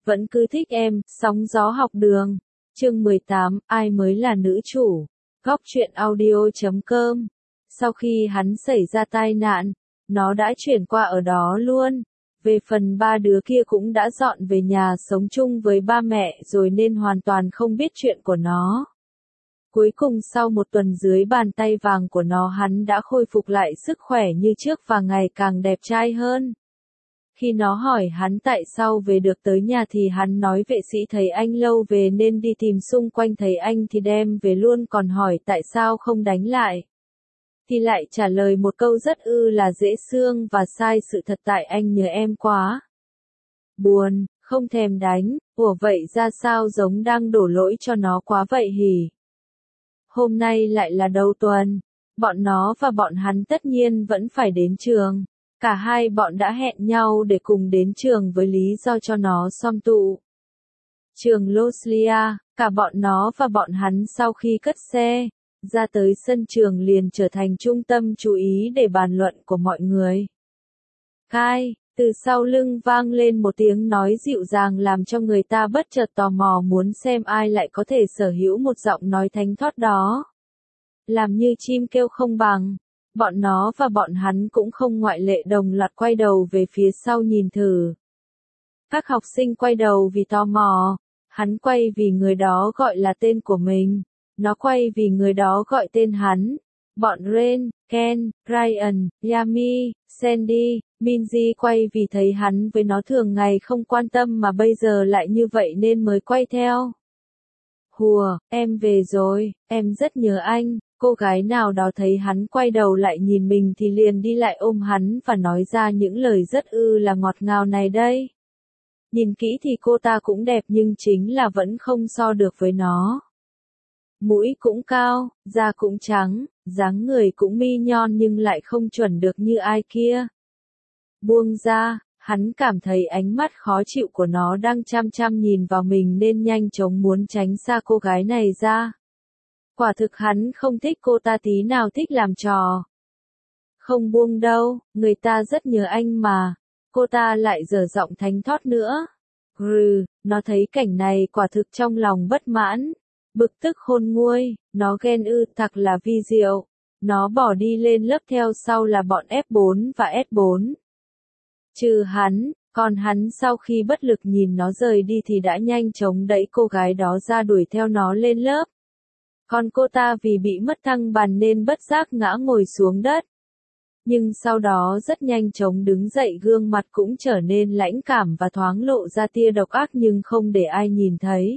Vẫn cứ thích em, sóng gió học đường. Chương 18, ai mới là nữ chủ? Góc truyện audio.com. Sau khi hắn xảy ra tai nạn, nó đã chuyển qua ở đó luôn. Về phần ba đứa kia cũng đã dọn về nhà sống chung với ba mẹ rồi nên hoàn toàn không biết chuyện của nó. Cuối cùng sau một tuần dưới bàn tay vàng của nó, hắn đã khôi phục lại sức khỏe như trước và ngày càng đẹp trai hơn. Khi nó hỏi hắn tại sao về được tới nhà thì hắn nói vệ sĩ thấy anh lâu về nên đi tìm xung quanh, thấy anh thì đem về luôn, còn hỏi tại sao không đánh lại. Thì lại trả lời một câu rất là dễ xương và sai sự thật: tại anh nhớ em quá. Buồn, không thèm đánh. Ủa vậy ra sao, giống đang đổ lỗi cho nó quá vậy hỉ. Hôm nay lại là đầu tuần, bọn nó và bọn hắn tất nhiên vẫn phải đến trường. Cả hai bọn đã hẹn nhau để cùng đến trường với lý do cho nó sum tụ. Trường Loslia, cả bọn nó và bọn hắn sau khi cất xe ra tới sân trường liền trở thành trung tâm chú ý để bàn luận của mọi người. Kai, từ sau lưng vang lên một tiếng nói dịu dàng làm cho người ta bất chợt tò mò muốn xem ai lại có thể sở hữu một giọng nói thánh thót đó. Làm như chim kêu không bằng. Bọn nó và bọn hắn cũng không ngoại lệ, đồng loạt quay đầu về phía sau nhìn thử. Các học sinh quay đầu vì tò mò. Hắn quay vì người đó gọi là tên của mình. Nó quay vì người đó gọi tên hắn. Bọn Ren, Ken, Ryan, Yami, Sandy, Minzy quay vì thấy hắn với nó thường ngày không quan tâm mà bây giờ lại như vậy nên mới quay theo. Hùa, em về rồi, em rất nhớ anh. Cô gái nào đó thấy hắn quay đầu lại nhìn mình thì liền đi lại ôm hắn và nói ra những lời rất là ngọt ngào này đây. Nhìn kỹ thì cô ta cũng đẹp nhưng chính là vẫn không so được với nó. Mũi cũng cao, da cũng trắng, dáng người cũng mi nhon nhưng lại không chuẩn được như ai kia. Buông ra, hắn cảm thấy ánh mắt khó chịu của nó đang chăm chăm nhìn vào mình nên nhanh chóng muốn tránh xa cô gái này ra. Quả thực hắn không thích cô ta tí nào, thích làm trò. Không buông đâu, người ta rất nhớ anh mà. Cô ta lại dở giọng thánh thót nữa. Nó thấy cảnh này quả thực trong lòng bất mãn. Bực tức khôn nguôi, nó ghen thật là vi diệu. Nó bỏ đi lên lớp theo sau là bọn F4 và S4. Trừ hắn, còn hắn sau khi bất lực nhìn nó rời đi thì đã nhanh chóng đẩy cô gái đó ra đuổi theo nó lên lớp. Còn cô ta vì bị mất thăng bằng nên bất giác ngã ngồi xuống đất. Nhưng sau đó rất nhanh chóng đứng dậy, gương mặt cũng trở nên lãnh cảm và thoáng lộ ra tia độc ác nhưng không để ai nhìn thấy.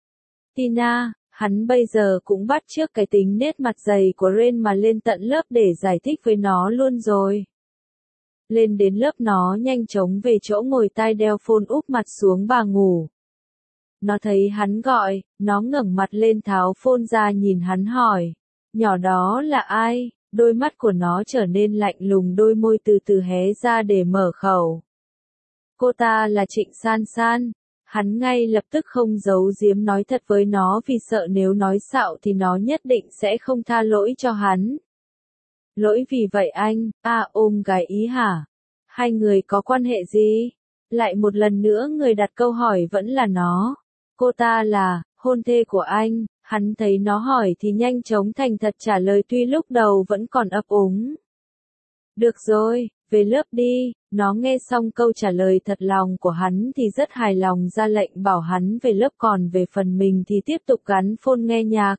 Tina, hắn bây giờ cũng bắt chước cái tính nét mặt dày của Ren mà lên tận lớp để giải thích với nó luôn rồi. Lên đến lớp nó nhanh chóng về chỗ ngồi, tai đeo phone úp mặt xuống bà ngủ. Nó thấy hắn gọi, nó ngẩng mặt lên tháo phone ra nhìn hắn hỏi. Nhỏ đó là ai? Đôi mắt của nó trở nên lạnh lùng, đôi môi từ từ hé ra để mở khẩu. Cô ta là Trịnh San San. Hắn ngay lập tức không giấu giếm nói thật với nó vì sợ nếu nói xạo thì nó nhất định sẽ không tha lỗi cho hắn. Lỗi vì vậy anh, ôm gái ý hả? Hai người có quan hệ gì? Lại một lần nữa người đặt câu hỏi vẫn là nó. Cô ta là hôn thê của anh. Hắn thấy nó hỏi thì nhanh chóng thành thật trả lời, tuy lúc đầu vẫn còn ấp úng. Được rồi, về lớp đi. Nó nghe xong câu trả lời thật lòng của hắn thì rất hài lòng, ra lệnh bảo hắn về lớp, còn về phần mình thì tiếp tục gắn phone nghe nhạc.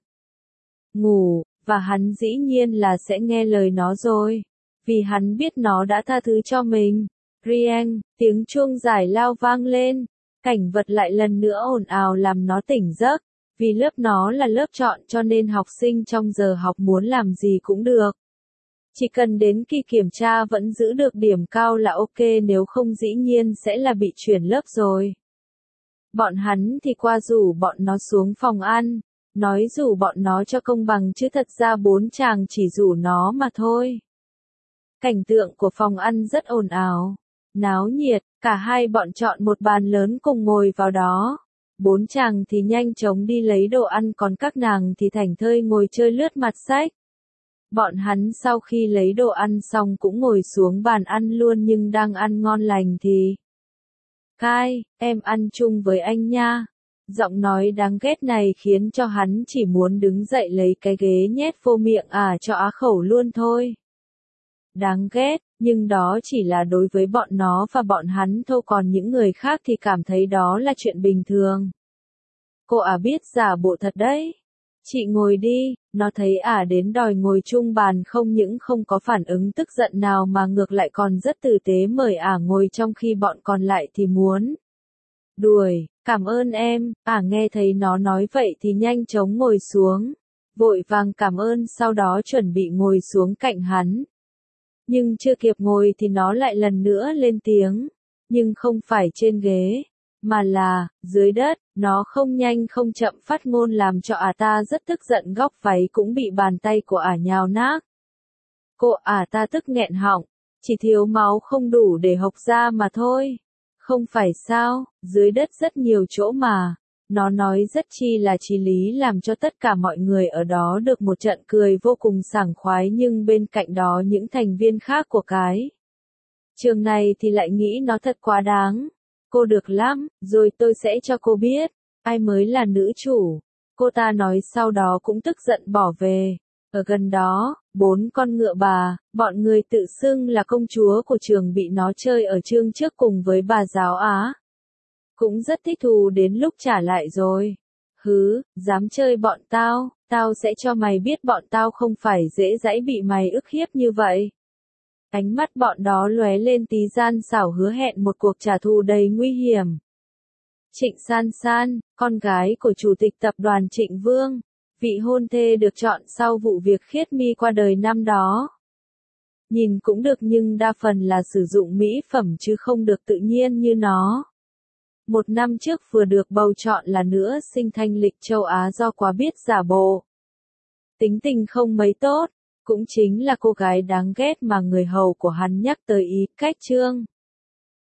Ngủ, và hắn dĩ nhiên là sẽ nghe lời nó rồi. Vì hắn biết nó đã tha thứ cho mình. Rieng, tiếng chuông giải lao vang lên. Cảnh vật lại lần nữa ồn ào làm nó tỉnh giấc. Vì lớp nó là lớp chọn cho nên học sinh trong giờ học muốn làm gì cũng được. Chỉ cần đến kỳ kiểm tra vẫn giữ được điểm cao là ok, nếu không dĩ nhiên sẽ là bị chuyển lớp rồi. Bọn hắn thì qua rủ bọn nó xuống phòng ăn, nói rủ bọn nó cho công bằng chứ thật ra bốn chàng chỉ rủ nó mà thôi. Cảnh tượng của phòng ăn rất ồn ào, náo nhiệt, cả hai bọn chọn một bàn lớn cùng ngồi vào đó. Bốn chàng thì nhanh chóng đi lấy đồ ăn, còn các nàng thì thảnh thơi ngồi chơi lướt mặt sách. Bọn hắn sau khi lấy đồ ăn xong cũng ngồi xuống bàn ăn luôn, nhưng đang ăn ngon lành thì Cai, em ăn chung với anh nha. Giọng nói đáng ghét này khiến cho hắn chỉ muốn đứng dậy lấy cái ghế nhét vô miệng cho á khẩu luôn thôi. Đáng ghét, nhưng đó chỉ là đối với bọn nó và bọn hắn thôi, còn những người khác thì cảm thấy đó là chuyện bình thường. Cô biết giả bộ thật đấy. Chị ngồi đi, nó thấy đến đòi ngồi chung bàn không những không có phản ứng tức giận nào mà ngược lại còn rất tử tế mời ngồi, trong khi bọn còn lại thì muốn đuổi. Cảm ơn em. Nghe thấy nó nói vậy thì nhanh chóng ngồi xuống, vội vàng cảm ơn sau đó chuẩn bị ngồi xuống cạnh hắn. Nhưng chưa kịp ngồi thì nó lại lần nữa lên tiếng, nhưng không phải trên ghế, mà là dưới đất. Nó không nhanh không chậm phát ngôn làm cho ta rất tức giận, góc váy cũng bị bàn tay của nhào nát. Cô ta tức nghẹn họng, chỉ thiếu máu không đủ để hộc ra mà thôi. Không phải sao, dưới đất rất nhiều chỗ mà. Nó nói rất chi là chí lý làm cho tất cả mọi người ở đó được một trận cười vô cùng sảng khoái, nhưng bên cạnh đó những thành viên khác của cái trường này thì lại nghĩ nó thật quá đáng. Cô được lắm, rồi tôi sẽ cho cô biết, ai mới là nữ chủ. Cô ta nói sau đó cũng tức giận bỏ về. Ở gần đó, 4 con ngựa bà, bọn người tự xưng là công chúa của trường bị nó chơi ở chương trước cùng với bà giáo Á. Cũng rất thích thú đến lúc trả lại rồi. Hứ, dám chơi bọn tao, tao sẽ cho mày biết bọn tao không phải dễ dãi bị mày ức hiếp như vậy. Ánh mắt bọn đó lóe lên tí gian xảo hứa hẹn một cuộc trả thù đầy nguy hiểm. Trịnh San San, con gái của chủ tịch tập đoàn Trịnh Vương, vị hôn thê được chọn sau vụ việc Khiết My qua đời năm đó. Nhìn cũng được nhưng đa phần là sử dụng mỹ phẩm chứ không được tự nhiên như nó. 1 năm trước vừa được bầu chọn là nữ sinh thanh lịch châu Á do quá biết giả bộ. Tính tình không mấy tốt, cũng chính là cô gái đáng ghét mà người hầu của hắn nhắc tới Cách Trương.